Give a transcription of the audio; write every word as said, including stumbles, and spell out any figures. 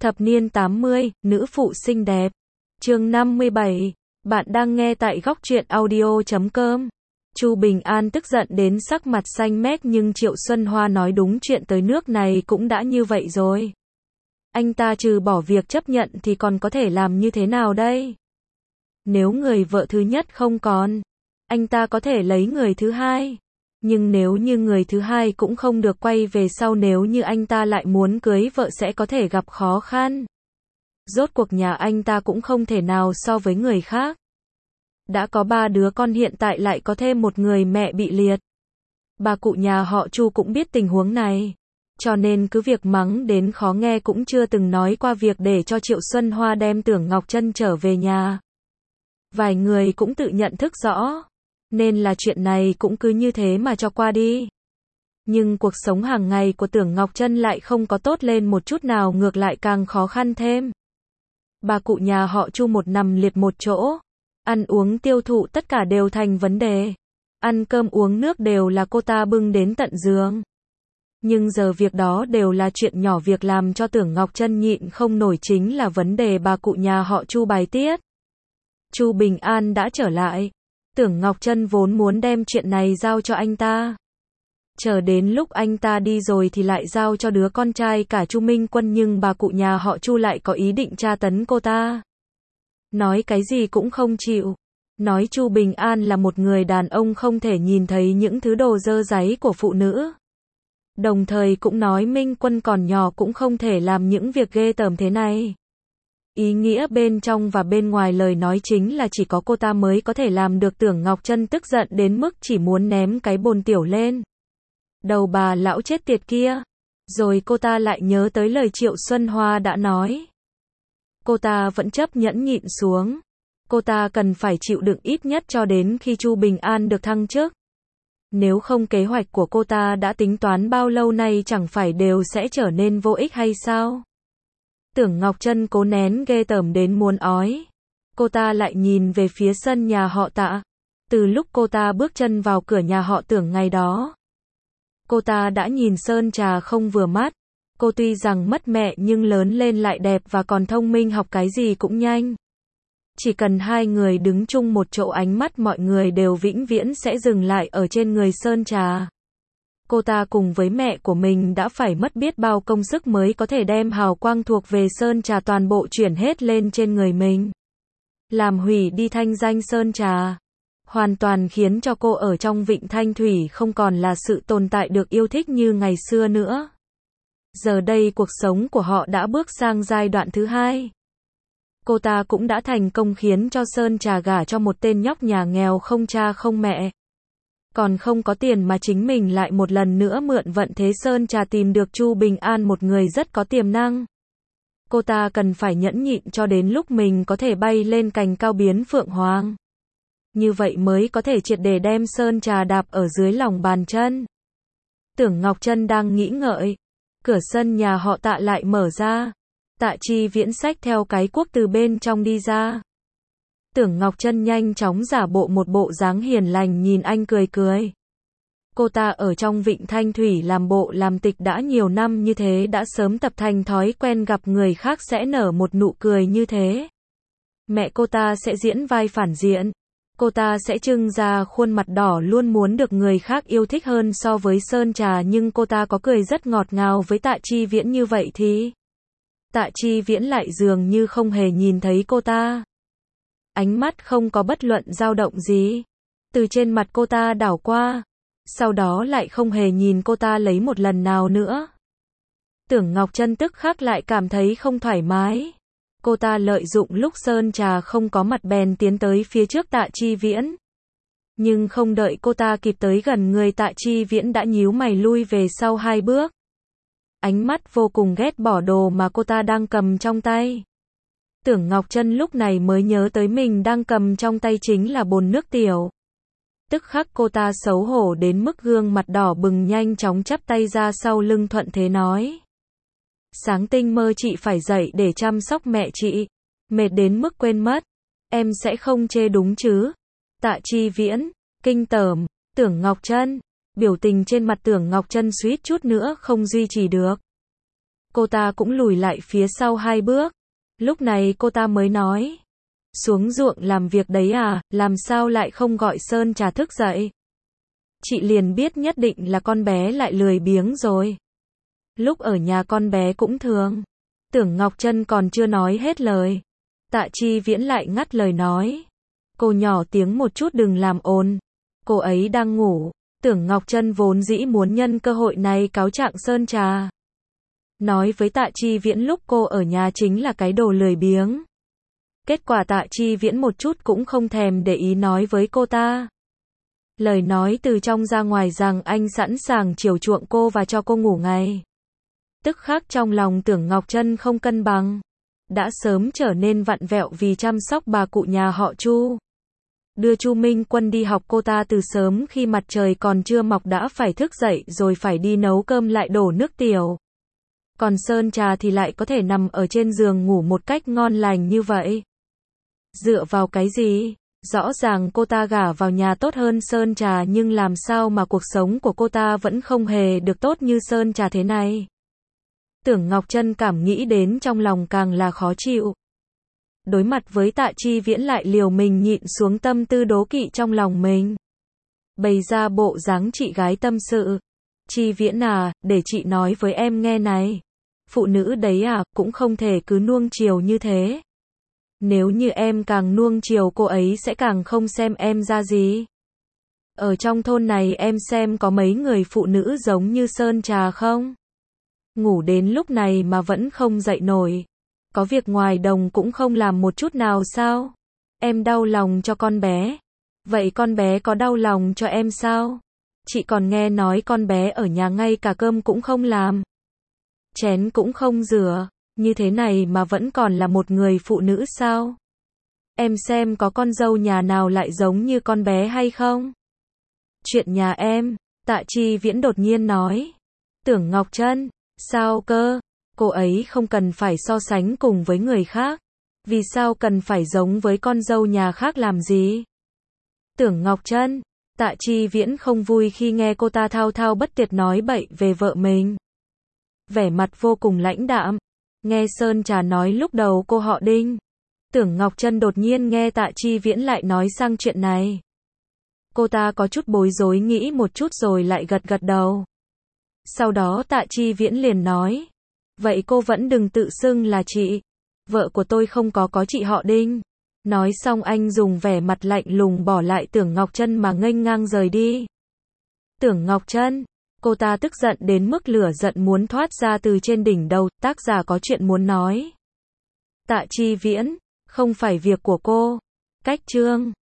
Thập niên tám mươi, nữ phụ xinh đẹp. Chương năm mươi bảy. Bạn đang nghe tại góc truyện audio chấm com. Chu Bình An tức giận đến sắc mặt xanh mét, nhưng Triệu Xuân Hoa nói đúng, chuyện tới nước này cũng đã như vậy rồi. Anh ta trừ bỏ việc chấp nhận thì còn có thể làm như thế nào đây? Nếu người vợ thứ nhất không còn, anh ta có thể lấy người thứ hai. Nhưng nếu như người thứ hai cũng không được quay về sau, nếu như anh ta lại muốn cưới vợ sẽ có thể gặp khó khăn. Rốt cuộc nhà anh ta cũng không thể nào so với người khác. Đã có ba đứa con, hiện tại lại có thêm một người mẹ bị liệt. Bà cụ nhà họ Chu cũng biết tình huống này, cho nên cứ việc mắng đến khó nghe cũng chưa từng nói qua việc để cho Triệu Xuân Hoa đem Tưởng Ngọc Trân trở về nhà. Vài người cũng tự nhận thức rõ, nên là chuyện này cũng cứ như thế mà cho qua đi. Nhưng cuộc sống hàng ngày của Tưởng Ngọc Trân lại không có tốt lên một chút nào, ngược lại càng khó khăn thêm. Bà cụ nhà họ Chu một nằm liệt một chỗ, ăn uống tiêu thụ tất cả đều thành vấn đề. Ăn cơm uống nước đều là cô ta bưng đến tận giường. Nhưng giờ việc đó đều là chuyện nhỏ, việc làm cho Tưởng Ngọc Trân nhịn không nổi chính là vấn đề bà cụ nhà họ Chu bài tiết. Chu Bình An đã trở lại. Tưởng Ngọc Trân vốn muốn đem chuyện này giao cho anh ta. Chờ đến lúc anh ta đi rồi thì lại giao cho đứa con trai cả Chu Minh Quân, nhưng bà cụ nhà họ Chu lại có ý định tra tấn cô ta. Nói cái gì cũng không chịu. Nói Chu Bình An là một người đàn ông không thể nhìn thấy những thứ đồ dơ dáy của phụ nữ. Đồng thời cũng nói Minh Quân còn nhỏ cũng không thể làm những việc ghê tởm thế này. Ý nghĩa bên trong và bên ngoài lời nói chính là chỉ có cô ta mới có thể làm được. Tưởng Ngọc Trân tức giận đến mức chỉ muốn ném cái bồn tiểu lên đầu bà lão chết tiệt kia. Rồi cô ta lại nhớ tới lời Triệu Xuân Hoa đã nói. Cô ta vẫn chấp nhẫn nhịn xuống. Cô ta cần phải chịu đựng ít nhất cho đến khi Chu Bình An được thăng chức. Nếu không, kế hoạch của cô ta đã tính toán bao lâu nay chẳng phải đều sẽ trở nên vô ích hay sao? Tưởng Ngọc Trân cố nén ghê tởm đến muốn ói. Cô ta lại nhìn về phía sân nhà họ Tạ. Từ lúc cô ta bước chân vào cửa nhà họ Tưởng ngày đó, cô ta đã nhìn sơn trà không vừa mắt. Cô tuy rằng mất mẹ nhưng lớn lên lại đẹp và còn thông minh, học cái gì cũng nhanh. Chỉ cần hai người đứng chung một chỗ, ánh mắt mọi người đều vĩnh viễn sẽ dừng lại ở trên người sơn trà. Cô ta cùng với mẹ của mình đã phải mất biết bao công sức mới có thể đem hào quang thuộc về sơn trà toàn bộ chuyển hết lên trên người mình. Làm hủy đi thanh danh sơn trà. Hoàn toàn khiến cho cô ở trong Vịnh Thanh Thủy không còn là sự tồn tại được yêu thích như ngày xưa nữa. Giờ đây cuộc sống của họ đã bước sang giai đoạn thứ hai. Cô ta cũng đã thành công khiến cho sơn trà gả cho một tên nhóc nhà nghèo không cha không mẹ. Còn không có tiền mà chính mình lại một lần nữa mượn vận thế sơn trà tìm được Chu Bình An, một người rất có tiềm năng. Cô ta cần phải nhẫn nhịn cho đến lúc mình có thể bay lên cành cao biến phượng hoàng. Như vậy mới có thể triệt để đem sơn trà đạp ở dưới lòng bàn chân. Tưởng Ngọc Trân đang nghĩ ngợi. Cửa sân nhà họ Tạ lại mở ra. Tạ Chi Viễn xách theo cái cuốc từ bên trong đi ra. Tưởng Ngọc Trân nhanh chóng giả bộ một bộ dáng hiền lành nhìn anh cười cười. Cô ta ở trong Vịnh Thanh Thủy làm bộ làm tịch đã nhiều năm như thế, đã sớm tập thành thói quen gặp người khác sẽ nở một nụ cười như thế. Mẹ cô ta sẽ diễn vai phản diện. Cô ta sẽ trưng ra khuôn mặt đỏ, luôn muốn được người khác yêu thích hơn so với sơn trà, nhưng cô ta có cười rất ngọt ngào với Tạ Chi Viễn như vậy thì Tạ Chi Viễn lại dường như không hề nhìn thấy cô ta. Ánh mắt không có bất luận dao động gì từ trên mặt cô ta đảo qua, sau đó lại không hề nhìn cô ta lấy một lần nào nữa. Tưởng Ngọc Trân tức khắc lại cảm thấy không thoải mái. Cô ta lợi dụng lúc sơn trà không có mặt bèn tiến tới phía trước Tạ Chi Viễn. Nhưng không đợi cô ta kịp tới gần người, Tạ Chi Viễn đã nhíu mày lui về sau hai bước. Ánh mắt vô cùng ghét bỏ đồ mà cô ta đang cầm trong tay. Tưởng Ngọc Trân lúc này mới nhớ tới mình đang cầm trong tay chính là bồn nước tiểu. Tức khắc cô ta xấu hổ đến mức gương mặt đỏ bừng, nhanh chóng chắp tay ra sau lưng thuận thế nói. Sáng tinh mơ chị phải dậy để chăm sóc mẹ chị. Mệt đến mức quên mất. Em sẽ không chê đúng chứ? Tạ Chi Viễn, kinh tởm, Tưởng Ngọc Trân. Biểu tình trên mặt Tưởng Ngọc Trân suýt chút nữa không duy trì được. Cô ta cũng lùi lại phía sau hai bước. Lúc này cô ta mới nói. Xuống ruộng làm việc đấy à, làm sao lại không gọi Sơn Trà thức dậy? Chị liền biết nhất định là con bé lại lười biếng rồi. Lúc ở nhà con bé cũng thường. Tưởng Ngọc Trân còn chưa nói hết lời. Tạ Chi Viễn lại ngắt lời nói. Cô nhỏ tiếng một chút đừng làm ồn. Cô ấy đang ngủ. Tưởng Ngọc Trân vốn dĩ muốn nhân cơ hội này cáo trạng Sơn Trà. Nói với Tạ Chi Viễn lúc cô ở nhà chính là cái đồ lười biếng. Kết quả Tạ Chi Viễn một chút cũng không thèm để ý nói với cô ta. Lời nói từ trong ra ngoài rằng anh sẵn sàng chiều chuộng cô và cho cô ngủ ngay. Tức khắc trong lòng Tưởng Ngọc Trân không cân bằng. Đã sớm trở nên vặn vẹo vì chăm sóc bà cụ nhà họ Chu. Đưa Chu Minh Quân đi học cô ta từ sớm khi mặt trời còn chưa mọc đã phải thức dậy rồi phải đi nấu cơm lại đổ nước tiểu. Còn Sơn Trà thì lại có thể nằm ở trên giường ngủ một cách ngon lành như vậy. Dựa vào cái gì? Rõ ràng cô ta gả vào nhà tốt hơn Sơn Trà nhưng làm sao mà cuộc sống của cô ta vẫn không hề được tốt như Sơn Trà thế này. Tưởng Ngọc Trân cảm nghĩ đến trong lòng càng là khó chịu. Đối mặt với Tạ Chi Viễn lại liều mình nhịn xuống tâm tư đố kỵ trong lòng mình. Bày ra bộ dáng chị gái tâm sự. Chi Viễn à, để chị nói với em nghe này. Phụ nữ đấy à, cũng không thể cứ nuông chiều như thế. Nếu như em càng nuông chiều cô ấy sẽ càng không xem em ra gì. Ở trong thôn này em xem có mấy người phụ nữ giống như Sơn Trà không? Ngủ đến lúc này mà vẫn không dậy nổi. Có việc ngoài đồng cũng không làm một chút nào sao? Em đau lòng cho con bé. Vậy con bé có đau lòng cho em sao? Chị còn nghe nói con bé ở nhà ngay cả cơm cũng không làm. Chén cũng không rửa. Như thế này mà vẫn còn là một người phụ nữ sao? Em xem có con dâu nhà nào lại giống như con bé hay không? Chuyện nhà em, Tạ Chi Viễn đột nhiên nói. Tưởng Ngọc Trân, sao cơ? Cô ấy không cần phải so sánh cùng với người khác. Vì sao cần phải giống với con dâu nhà khác làm gì? Tưởng Ngọc Trân, Tạ Chi Viễn không vui khi nghe cô ta thao thao bất tuyệt nói bậy về vợ mình. Vẻ mặt vô cùng lãnh đạm. Nghe Sơn Trà nói lúc đầu cô họ Đinh. Tưởng Ngọc Trân đột nhiên nghe Tạ Chi Viễn lại nói sang chuyện này. Cô ta có chút bối rối nghĩ một chút rồi lại gật gật đầu. Sau đó Tạ Chi Viễn liền nói. Vậy cô vẫn đừng tự xưng là chị. Vợ của tôi không có có chị họ Đinh. Nói xong anh dùng vẻ mặt lạnh lùng bỏ lại Tưởng Ngọc Trân mà nghênh ngang rời đi. Tưởng Ngọc Trân, cô ta tức giận đến mức lửa giận muốn thoát ra từ trên đỉnh đầu, tác giả có chuyện muốn nói. Tạ Chi Viễn, không phải việc của cô. Cách chương